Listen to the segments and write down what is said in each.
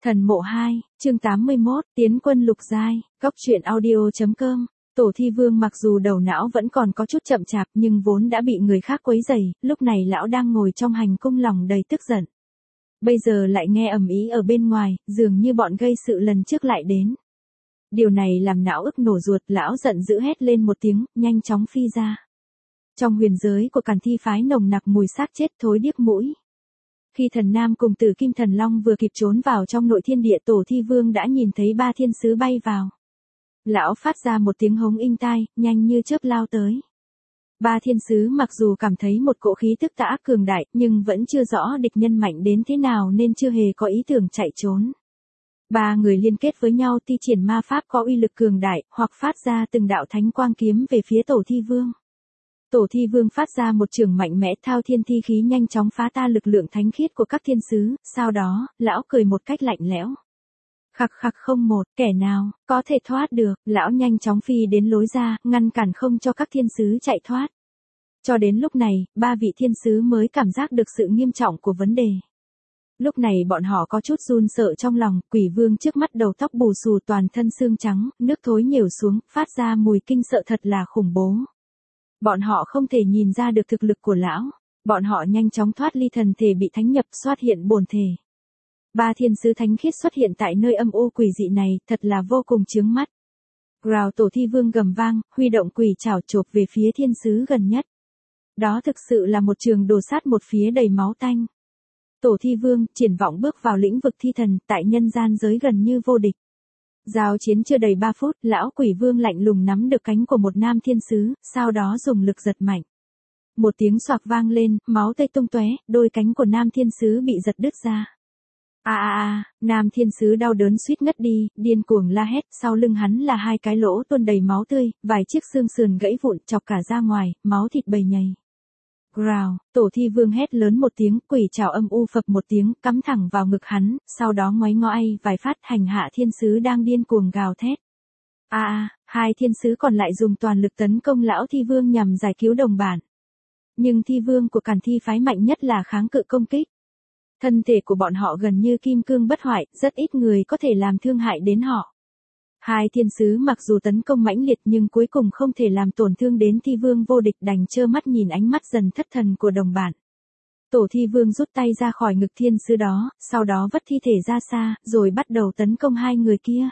Thần mộ 2, chương 81, tiến quân lục giai, góc truyện audio.com. Tổ Thi Vương mặc dù đầu não vẫn còn có chút chậm chạp nhưng vốn đã bị người khác quấy rầy, lúc này lão đang ngồi trong hành cung lòng đầy tức giận. Bây giờ lại nghe ầm ĩ ở bên ngoài, dường như bọn gây sự lần trước lại đến. Điều này làm não ức nổ ruột, lão giận dữ hét lên một tiếng, nhanh chóng phi ra. Trong huyền giới của Càn Thi phái nồng nặc mùi xác chết thối điếc mũi. Khi Thần Nam cùng Tử Kim Thần Long vừa kịp trốn vào trong nội thiên địa, Tổ Thi Vương đã nhìn thấy ba thiên sứ bay vào. Lão phát ra một tiếng hống inh tai, nhanh như chớp lao tới. Ba thiên sứ mặc dù cảm thấy một cỗ khí tức tà ác cường đại, nhưng vẫn chưa rõ địch nhân mạnh đến thế nào nên chưa hề có ý tưởng chạy trốn. Ba người liên kết với nhau thi triển ma pháp có uy lực cường đại, hoặc phát ra từng đạo thánh quang kiếm về phía Tổ Thi Vương. Tổ Thi Vương phát ra một chưởng mạnh mẽ, thao thiên thi khí nhanh chóng phá tan lực lượng thánh khiết của các thiên sứ, sau đó, lão cười một cách lạnh lẽo. Khặc khặc không một, kẻ nào, có thể thoát được, lão nhanh chóng phi đến lối ra, ngăn cản không cho các thiên sứ chạy thoát. Cho đến lúc này, ba vị thiên sứ mới cảm giác được sự nghiêm trọng của vấn đề. Lúc này bọn họ có chút run sợ trong lòng, Quỷ Vương trước mắt đầu tóc bù xù toàn thân xương trắng, nước thối nhểu xuống, phát ra mùi kinh sợ thật là khủng bố. Bọn họ không thể nhìn ra được thực lực của lão. Bọn họ nhanh chóng thoát ly thần thể bị thánh nhập, xuất hiện bổn thể. Ba thiên sứ thánh khiết xuất hiện tại nơi âm u quỷ dị này, thật là vô cùng chướng mắt. Rào, Tổ Thi Vương gầm vang, huy động quỷ trảo chộp về phía thiên sứ gần nhất. Đó thực sự là một trường đồ sát một phía đầy máu tanh. Tổ Thi Vương triển vọng bước vào lĩnh vực thi thần, tại nhân gian giới gần như vô địch. Giao chiến chưa đầy 3 phút, lão Quỷ Vương lạnh lùng nắm được cánh của một nam thiên sứ, sau đó dùng lực giật mạnh. Một tiếng xoạc vang lên, máu tươi tung tóe, đôi cánh của nam thiên sứ bị giật đứt ra. Nam thiên sứ đau đớn suýt ngất đi, điên cuồng la hét, sau lưng hắn là hai cái lỗ tuôn đầy máu tươi, vài chiếc xương sườn gãy vụn chọc cả ra ngoài, máu thịt bầy nhầy. Rào, Tổ Thi Vương hét lớn một tiếng, quỷ trảo âm u phập một tiếng, cắm thẳng vào ngực hắn, sau đó ngoáy ngoai vài phát hành hạ thiên sứ đang điên cuồng gào thét. Hai thiên sứ còn lại dùng toàn lực tấn công lão Thi Vương nhằm giải cứu đồng bản. Nhưng Thi Vương của Càn Thi phái mạnh nhất là kháng cự công kích. Thân thể của bọn họ gần như kim cương bất hoại, rất ít người có thể làm thương hại đến họ. Hai thiên sứ mặc dù tấn công mãnh liệt nhưng cuối cùng không thể làm tổn thương đến Thi Vương vô địch, đành trơ mắt nhìn ánh mắt dần thất thần của đồng bạn. Tổ Thi Vương rút tay ra khỏi ngực thiên sứ đó, sau đó vất thi thể ra xa, rồi bắt đầu tấn công hai người kia.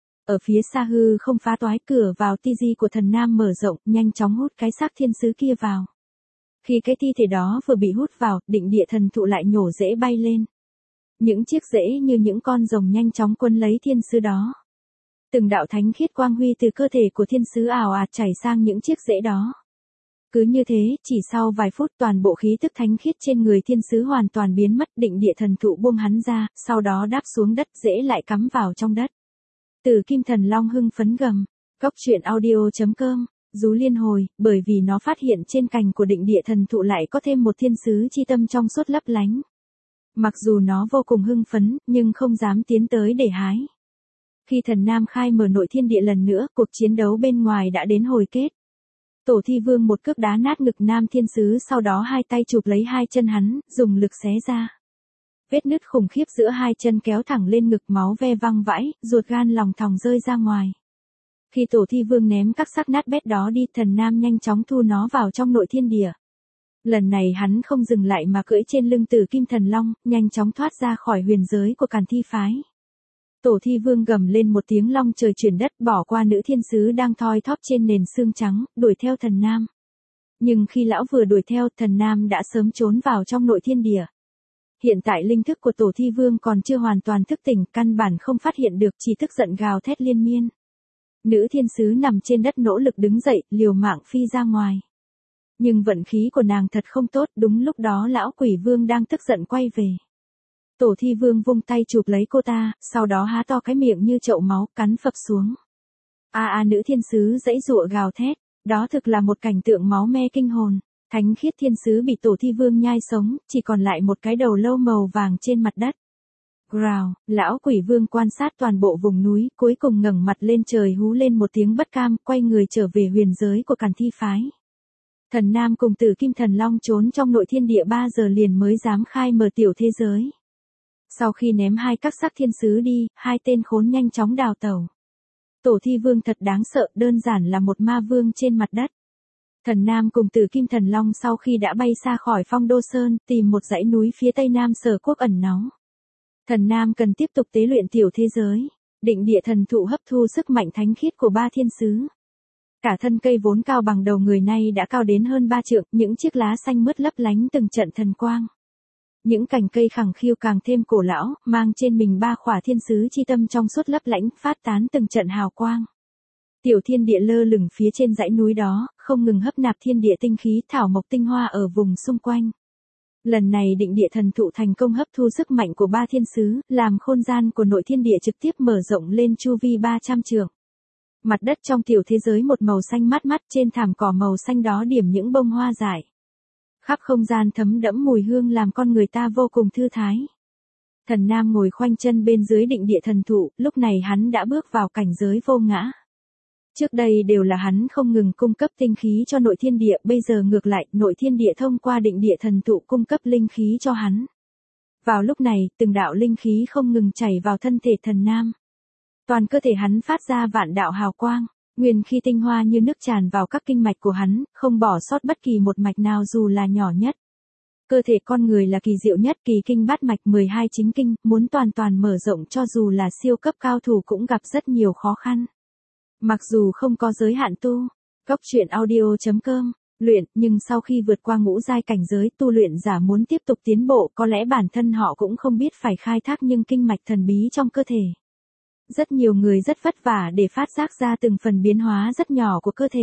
Ở phía xa hư không phá toái, cửa vào ti di của Thần Nam mở rộng, nhanh chóng hút cái xác thiên sứ kia vào. Khi cái thi thể đó vừa bị hút vào, định địa thần thụ lại nhổ rễ bay lên. Những chiếc rễ như những con rồng nhanh chóng quấn lấy thiên sứ đó. Từng đạo thánh khiết quang huy từ cơ thể của thiên sứ ào ạt chảy sang những chiếc rễ đó. Cứ như thế, chỉ sau vài phút toàn bộ khí tức thánh khiết trên người thiên sứ hoàn toàn biến mất, định địa thần thụ buông hắn ra, sau đó đáp xuống đất, rễ lại cắm vào trong đất. Tử Kim Thần Long hưng phấn gầm, góc truyện audio.com, rú liên hồi, bởi vì nó phát hiện trên cành của định địa thần thụ lại có thêm một thiên sứ chi tâm trong suốt lấp lánh. Mặc dù nó vô cùng hưng phấn, nhưng không dám tiến tới để hái. Khi Thần Nam khai mở nội thiên địa lần nữa, cuộc chiến đấu bên ngoài đã đến hồi kết. Tổ Thi Vương một cước đá nát ngực nam thiên sứ, sau đó hai tay chụp lấy hai chân hắn, dùng lực xé ra. Vết nứt khủng khiếp giữa hai chân kéo thẳng lên ngực, máu ve văng vãi, ruột gan lòng thòng rơi ra ngoài. Khi Tổ Thi Vương ném các xác nát bét đó đi, Thần Nam nhanh chóng thu nó vào trong nội thiên địa. Lần này hắn không dừng lại mà cưỡi trên lưng Tử Kim Thần Long, nhanh chóng thoát ra khỏi huyền giới của Càn Thi phái. Tổ Thi Vương gầm lên một tiếng, long trời chuyển đất, bỏ qua nữ thiên sứ đang thoi thóp trên nền xương trắng, đuổi theo Thần Nam. Nhưng khi lão vừa đuổi theo, Thần Nam đã sớm trốn vào trong nội thiên địa. Hiện tại linh thức của Tổ Thi Vương còn chưa hoàn toàn thức tỉnh, căn bản không phát hiện được, chỉ tức giận gào thét liên miên. Nữ thiên sứ nằm trên đất nỗ lực đứng dậy, liều mạng phi ra ngoài. Nhưng vận khí của nàng thật không tốt, đúng lúc đó lão Quỷ Vương đang tức giận quay về. Tổ Thi Vương vung tay chụp lấy cô ta, sau đó há to cái miệng như chậu máu, cắn phập xuống. Nữ thiên sứ giãy giụa gào thét, đó thực là một cảnh tượng máu me kinh hồn. Thánh khiết thiên sứ bị Tổ Thi Vương nhai sống, chỉ còn lại một cái đầu lâu màu vàng trên mặt đất. Rào, lão Quỷ Vương quan sát toàn bộ vùng núi, cuối cùng ngẩng mặt lên trời hú lên một tiếng bất cam, quay người trở về huyền giới của Càn Thi phái. Thần Nam cùng Tử Kim Thần Long trốn trong nội thiên địa 3 giờ liền mới dám khai mở tiểu thế giới. Sau khi ném hai các sắc thiên sứ đi, hai tên khốn nhanh chóng đào tẩu. Tổ thi vương thật đáng sợ, đơn giản là một ma vương trên mặt đất. Thần Nam cùng Tử Kim Thần Long sau khi đã bay xa khỏi Phong Đô Sơn, tìm một dãy núi phía tây nam Sở Quốc ẩn náu. Thần Nam cần tiếp tục tế luyện tiểu thế giới. Định địa thần thụ hấp thu sức mạnh thánh khiết của ba thiên sứ. Cả thân cây vốn cao bằng đầu người nay đã cao đến hơn 3 trượng, những chiếc lá xanh mướt lấp lánh từng trận thần quang. Những cành cây khẳng khiu càng thêm cổ lão, mang trên mình ba khỏa thiên sứ chi tâm trong suốt lấp lánh, phát tán từng trận hào quang. Tiểu thiên địa lơ lửng phía trên dãy núi đó, không ngừng hấp nạp thiên địa tinh khí thảo mộc tinh hoa ở vùng xung quanh. Lần này định địa thần thụ thành công hấp thu sức mạnh của ba thiên sứ, làm không gian của nội thiên địa trực tiếp mở rộng lên chu vi 300 trượng. Mặt đất trong tiểu thế giới một màu xanh mát mắt, trên thảm cỏ màu xanh đó điểm những bông hoa dại. Khắp không gian thấm đẫm mùi hương làm con người ta vô cùng thư thái. Thần Nam ngồi khoanh chân bên dưới định địa thần thụ, lúc này hắn đã bước vào cảnh giới vô ngã. Trước đây đều là hắn không ngừng cung cấp tinh khí cho nội thiên địa, bây giờ ngược lại, nội thiên địa thông qua định địa thần thụ cung cấp linh khí cho hắn. Vào lúc này, từng đạo linh khí không ngừng chảy vào thân thể thần Nam. Toàn cơ thể hắn phát ra vạn đạo hào quang, nguyên khí tinh hoa như nước tràn vào các kinh mạch của hắn, không bỏ sót bất kỳ một mạch nào dù là nhỏ nhất. Cơ thể con người là kỳ diệu nhất, kỳ kinh bát mạch 12 chính kinh, muốn toàn toàn mở rộng cho dù là siêu cấp cao thủ cũng gặp rất nhiều khó khăn. Mặc dù không có giới hạn tu, Góc truyện audio.com, luyện, nhưng sau khi vượt qua ngũ giai cảnh giới, tu luyện giả muốn tiếp tục tiến bộ, có lẽ bản thân họ cũng không biết phải khai thác những kinh mạch thần bí trong cơ thể. Rất nhiều người rất vất vả để phát giác ra từng phần biến hóa rất nhỏ của cơ thể.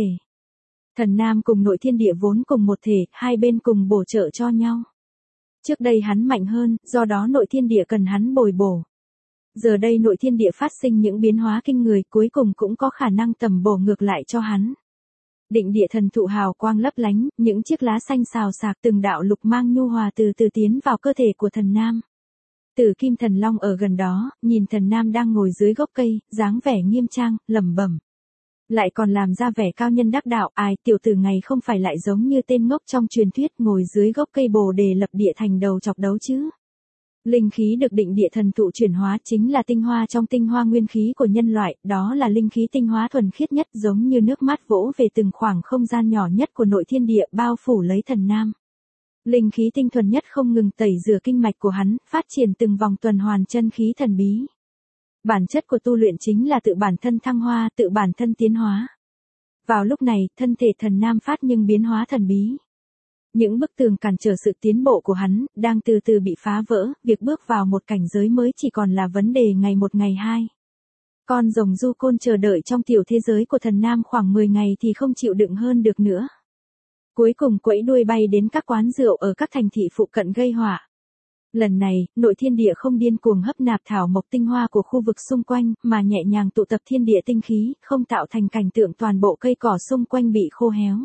Thần Nam cùng nội thiên địa vốn cùng một thể, hai bên cùng bổ trợ cho nhau. Trước đây hắn mạnh hơn, do đó nội thiên địa cần hắn bồi bổ. Giờ đây nội thiên địa phát sinh những biến hóa kinh người, cuối cùng cũng có khả năng tầm bổ ngược lại cho hắn. Định địa thần thụ hào quang lấp lánh, những chiếc lá xanh xào xạc, từng đạo lục mang nhu hòa từ từ tiến vào cơ thể của thần Nam. Tử Kim Thần Long ở gần đó, nhìn thần Nam đang ngồi dưới gốc cây, dáng vẻ nghiêm trang, lẩm bẩm. Lại còn làm ra vẻ cao nhân đắc đạo, ai, tiểu tử ngày không phải lại giống như tên ngốc trong truyền thuyết ngồi dưới gốc cây bồ đề lập địa thành đầu chọc đấu chứ. Linh khí được định địa thần thụ chuyển hóa chính là tinh hoa trong tinh hoa nguyên khí của nhân loại, đó là linh khí tinh hóa thuần khiết nhất, giống như nước mắt vỗ về từng khoảng không gian nhỏ nhất của nội thiên địa, bao phủ lấy thần Nam. Linh khí tinh thuần nhất không ngừng tẩy rửa kinh mạch của hắn, phát triển từng vòng tuần hoàn chân khí thần bí. Bản chất của tu luyện chính là tự bản thân thăng hoa, tự bản thân tiến hóa. Vào lúc này, thân thể thần Nam phát nhưng biến hóa thần bí. Những bức tường cản trở sự tiến bộ của hắn, đang từ từ bị phá vỡ, việc bước vào một cảnh giới mới chỉ còn là vấn đề ngày một ngày hai. Con rồng du côn chờ đợi trong tiểu thế giới của thần Nam khoảng 10 ngày thì không chịu đựng hơn được nữa. Cuối cùng quẫy đuôi bay đến các quán rượu ở các thành thị phụ cận gây họa. Lần này, nội thiên địa không điên cuồng hấp nạp thảo mộc tinh hoa của khu vực xung quanh, mà nhẹ nhàng tụ tập thiên địa tinh khí, không tạo thành cảnh tượng toàn bộ cây cỏ xung quanh bị khô héo.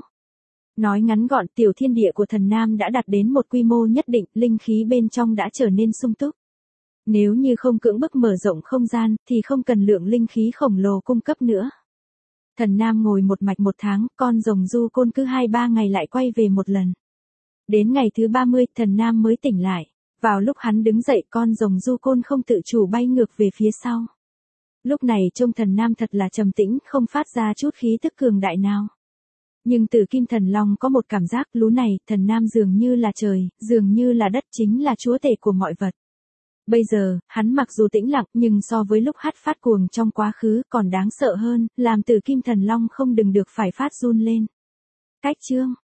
Nói ngắn gọn, tiểu thiên địa của thần Nam đã đạt đến một quy mô nhất định, linh khí bên trong đã trở nên sung túc. Nếu như không cưỡng bức mở rộng không gian, thì không cần lượng linh khí khổng lồ cung cấp nữa. Thần Nam ngồi một mạch một tháng, con rồng du côn cứ 2-3 ngày lại quay về một lần. Đến ngày thứ 30, thần Nam mới tỉnh lại. Vào lúc hắn đứng dậy, con rồng du côn không tự chủ bay ngược về phía sau. Lúc này trông thần Nam thật là trầm tĩnh, không phát ra chút khí tức cường đại nào. Nhưng Tử Kim Thần Long có một cảm giác lú này, thần Nam dường như là trời, dường như là đất, chính là chúa tể của mọi vật. Bây giờ, hắn mặc dù tĩnh lặng nhưng so với lúc hát phát cuồng trong quá khứ còn đáng sợ hơn, làm Tử Kim Thần Long không đừng được phải phát run lên. Cách chương